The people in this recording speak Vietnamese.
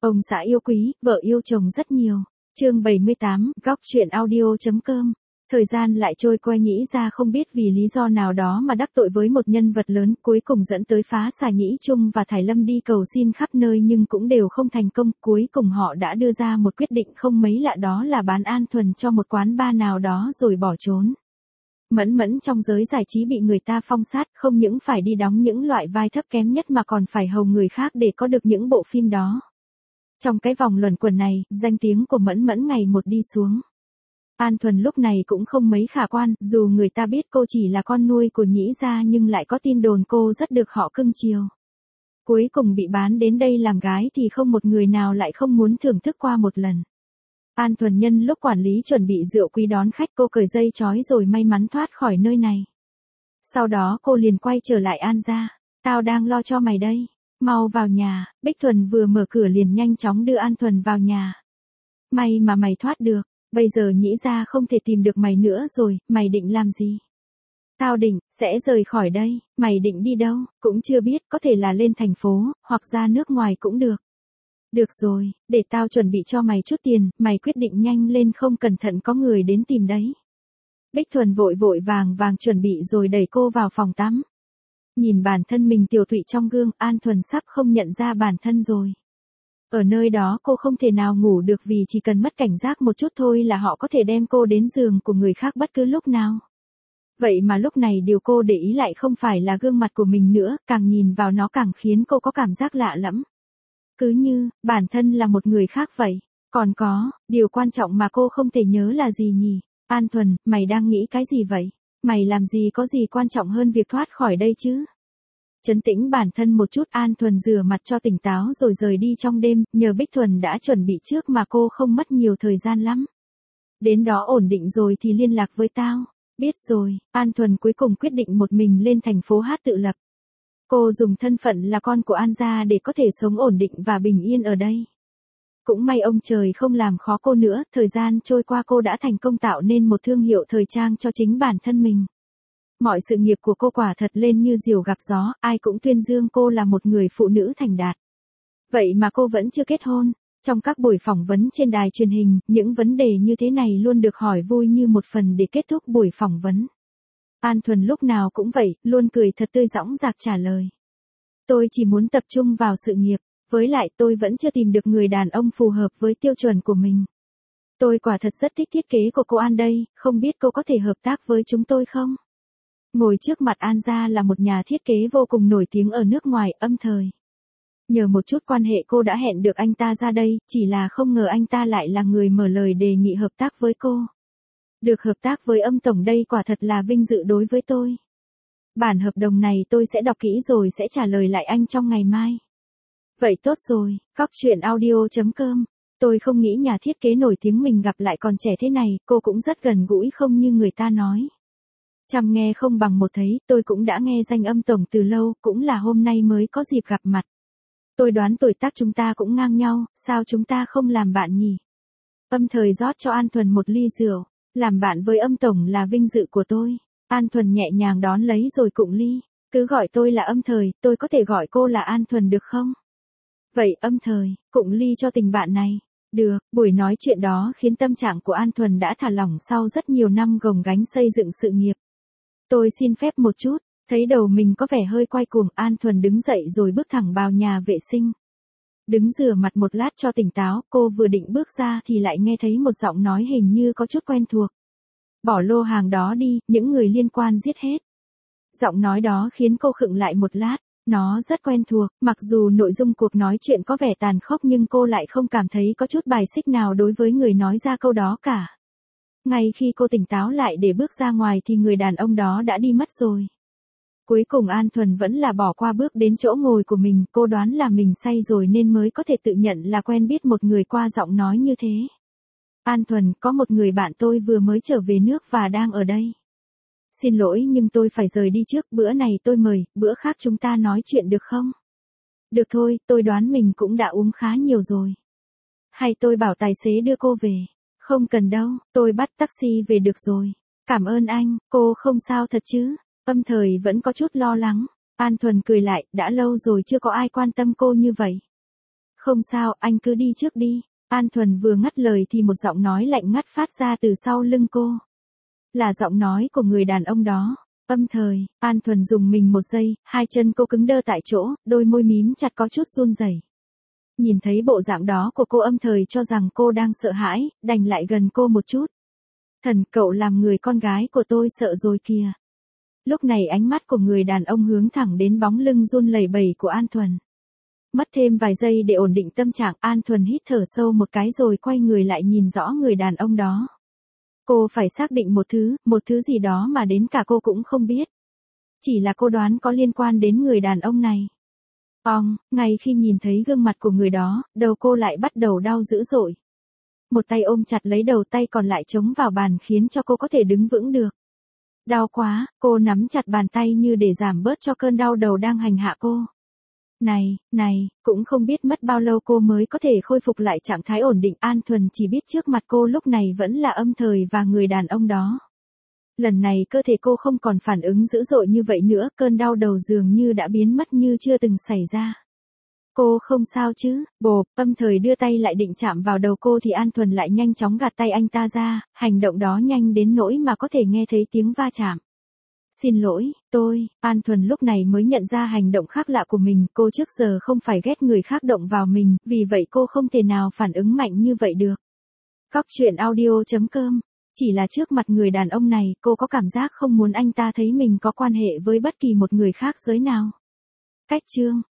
Ông xã yêu quý, vợ yêu chồng rất nhiều. Chương 78, góc truyện audio.com. Thời gian lại trôi qua, Nhĩ Gia không biết vì lý do nào đó mà đắc tội với một nhân vật lớn, cuối cùng dẫn tới phá xà Nhĩ Trung và Thải Lâm đi cầu xin khắp nơi nhưng cũng đều không thành công. Cuối cùng họ đã đưa ra một quyết định không mấy lạ, đó là bán An Thuần cho một quán bar nào đó rồi bỏ trốn. Mẫn Mẫn trong giới giải trí bị người ta phong sát, không những phải đi đóng những loại vai thấp kém nhất mà còn phải hầu người khác để có được những bộ phim đó. Trong cái vòng luẩn quẩn này, danh tiếng của Mẫn Mẫn ngày một đi xuống. An Thuần lúc này cũng không mấy khả quan, dù người ta biết cô chỉ là con nuôi của Nhĩ Gia nhưng lại có tin đồn cô rất được họ cưng chiều. Cuối cùng bị bán đến đây làm gái thì không một người nào lại không muốn thưởng thức qua một lần. An Thuần nhân lúc quản lý chuẩn bị rượu quý đón khách, cô cởi dây trói rồi may mắn thoát khỏi nơi này. Sau đó cô liền quay trở lại An gia. Tao đang lo cho mày đây. Mau vào nhà. Bích Thuần vừa mở cửa liền nhanh chóng đưa An Thuần vào nhà. May mà mày thoát được. Bây giờ Nhĩ Gia không thể tìm được mày nữa rồi. Mày định làm gì? Tao định, sẽ rời khỏi đây. Mày định đi đâu? Cũng chưa biết, có thể là lên thành phố, hoặc ra nước ngoài cũng được. Được rồi, để tao chuẩn bị cho mày chút tiền, mày quyết định nhanh lên, không cẩn thận có người đến tìm đấy. Bích Thuần vội vàng chuẩn bị rồi đẩy cô vào phòng tắm. Nhìn bản thân mình tiều tụy trong gương, An Thuần sắp không nhận ra bản thân rồi. Ở nơi đó cô không thể nào ngủ được vì chỉ cần mất cảnh giác một chút thôi là họ có thể đem cô đến giường của người khác bất cứ lúc nào. Vậy mà lúc này điều cô để ý lại không phải là gương mặt của mình nữa, càng nhìn vào nó càng khiến cô có cảm giác lạ lẫm. Cứ như, bản thân là một người khác vậy. Còn có, điều quan trọng mà cô không thể nhớ là gì nhỉ? An Thuần, mày đang nghĩ cái gì vậy? Mày làm gì có gì quan trọng hơn việc thoát khỏi đây chứ? Trấn tĩnh bản thân một chút, An Thuần rửa mặt cho tỉnh táo rồi rời đi trong đêm, nhờ Bích Thuần đã chuẩn bị trước mà cô không mất nhiều thời gian lắm. Đến đó ổn định rồi thì liên lạc với tao. Biết rồi, An Thuần cuối cùng quyết định một mình lên thành phố Hát tự lập. Cô dùng thân phận là con của An gia để có thể sống ổn định và bình yên ở đây. Cũng may ông trời không làm khó cô nữa, thời gian trôi qua cô đã thành công tạo nên một thương hiệu thời trang cho chính bản thân mình. Mọi sự nghiệp của cô quả thật lên như diều gặp gió, ai cũng tuyên dương cô là một người phụ nữ thành đạt. Vậy mà cô vẫn chưa kết hôn. Trong các buổi phỏng vấn trên đài truyền hình, những vấn đề như thế này luôn được hỏi vui như một phần để kết thúc buổi phỏng vấn. An Thuần lúc nào cũng vậy, luôn cười thật tươi dõng dạc trả lời. Tôi chỉ muốn tập trung vào sự nghiệp, với lại tôi vẫn chưa tìm được người đàn ông phù hợp với tiêu chuẩn của mình. Tôi quả thật rất thích thiết kế của cô An đây, không biết cô có thể hợp tác với chúng tôi không? Ngồi trước mặt An gia là một nhà thiết kế vô cùng nổi tiếng ở nước ngoài, Âm Thời. Nhờ một chút quan hệ cô đã hẹn được anh ta ra đây, chỉ là không ngờ anh ta lại là người mở lời đề nghị hợp tác với cô. Được hợp tác với Âm tổng đây quả thật là vinh dự đối với tôi. Bản hợp đồng này tôi sẽ đọc kỹ rồi sẽ trả lời lại anh trong ngày mai. Vậy tốt rồi, góc truyện audio.com. Tôi không nghĩ nhà thiết kế nổi tiếng mình gặp lại còn trẻ thế này, cô cũng rất gần gũi không như người ta nói. Trăm nghe không bằng một thấy, tôi cũng đã nghe danh Âm tổng từ lâu, cũng là hôm nay mới có dịp gặp mặt. Tôi đoán tuổi tác chúng ta cũng ngang nhau, sao chúng ta không làm bạn nhỉ? Âm Thời rót cho An Thuần một ly rượu. Làm bạn với Âm tổng là vinh dự của tôi. An Thuần nhẹ nhàng đón lấy rồi cụng ly. Cứ gọi tôi là Âm Thời, tôi có thể gọi cô là An Thuần được không? Vậy Âm Thời, cụng ly cho tình bạn này. Được, buổi nói chuyện đó khiến tâm trạng của An Thuần đã thả lỏng sau rất nhiều năm gồng gánh xây dựng sự nghiệp. Tôi xin phép một chút, thấy đầu mình có vẻ hơi quay cuồng, An Thuần đứng dậy rồi bước thẳng vào nhà vệ sinh. Đứng rửa mặt một lát cho tỉnh táo, cô vừa định bước ra thì lại nghe thấy một giọng nói hình như có chút quen thuộc. Bỏ lô hàng đó đi, những người liên quan giết hết. Giọng nói đó khiến cô khựng lại một lát, nó rất quen thuộc, mặc dù nội dung cuộc nói chuyện có vẻ tàn khốc nhưng cô lại không cảm thấy có chút bài xích nào đối với người nói ra câu đó cả. Ngay khi cô tỉnh táo lại để bước ra ngoài thì người đàn ông đó đã đi mất rồi. Cuối cùng An Thuần vẫn là bỏ qua bước đến chỗ ngồi của mình, cô đoán là mình say rồi nên mới có thể tự nhận là quen biết một người qua giọng nói như thế. An Thuần, có một người bạn tôi vừa mới trở về nước và đang ở đây. Xin lỗi nhưng tôi phải rời đi trước, bữa này tôi mời, bữa khác chúng ta nói chuyện được không? Được thôi, tôi đoán mình cũng đã uống khá nhiều rồi. Hay tôi bảo tài xế đưa cô về? Không cần đâu, tôi bắt taxi về được rồi. Cảm ơn anh, cô không sao thật chứ? Âm Thời vẫn có chút lo lắng. An Thuần cười lại, đã lâu rồi chưa có ai quan tâm cô như vậy. Không sao, anh cứ đi trước đi. An Thuần vừa ngắt lời thì một giọng nói lạnh ngắt phát ra từ sau lưng cô. Là giọng nói của người đàn ông đó. Âm Thời. An Thuần dùng mình một giây, hai chân cô cứng đơ tại chỗ, đôi môi mím chặt có chút run rẩy. Nhìn thấy bộ dạng đó của cô, Âm Thời cho rằng cô đang sợ hãi, đành lại gần cô một chút. Thần, cậu làm người con gái của tôi sợ rồi kìa. Lúc này ánh mắt của người đàn ông hướng thẳng đến bóng lưng run lẩy bẩy của An Thuần. Mất thêm vài giây để ổn định tâm trạng, An Thuần hít thở sâu một cái rồi quay người lại nhìn rõ người đàn ông đó. Cô phải xác định một thứ gì đó mà đến cả cô cũng không biết. Chỉ là cô đoán có liên quan đến người đàn ông này. Ngay khi nhìn thấy gương mặt của người đó, đầu cô lại bắt đầu đau dữ dội. Một tay ôm chặt lấy đầu, tay còn lại chống vào bàn khiến cho cô có thể đứng vững được. Đau quá, cô nắm chặt bàn tay như để giảm bớt cho cơn đau đầu đang hành hạ cô. Này, cũng không biết mất bao lâu cô mới có thể khôi phục lại trạng thái ổn định. An Thuần chỉ biết trước mặt cô lúc này vẫn là Âm Thời và người đàn ông đó. Lần này cơ thể cô không còn phản ứng dữ dội như vậy nữa, cơn đau đầu dường như đã biến mất như chưa từng xảy ra. Cô không sao chứ? Bộp, Âm Thời đưa tay lại định chạm vào đầu cô thì An Thuần lại nhanh chóng gạt tay anh ta ra, hành động đó nhanh đến nỗi mà có thể nghe thấy tiếng va chạm. Xin lỗi, An Thuần lúc này mới nhận ra hành động khác lạ của mình, cô trước giờ không phải ghét người khác động vào mình, vì vậy cô không thể nào phản ứng mạnh như vậy được. Góc truyện audio.com. Chỉ là trước mặt người đàn ông này, cô có cảm giác không muốn anh ta thấy mình có quan hệ với bất kỳ một người khác giới nào. Cách chương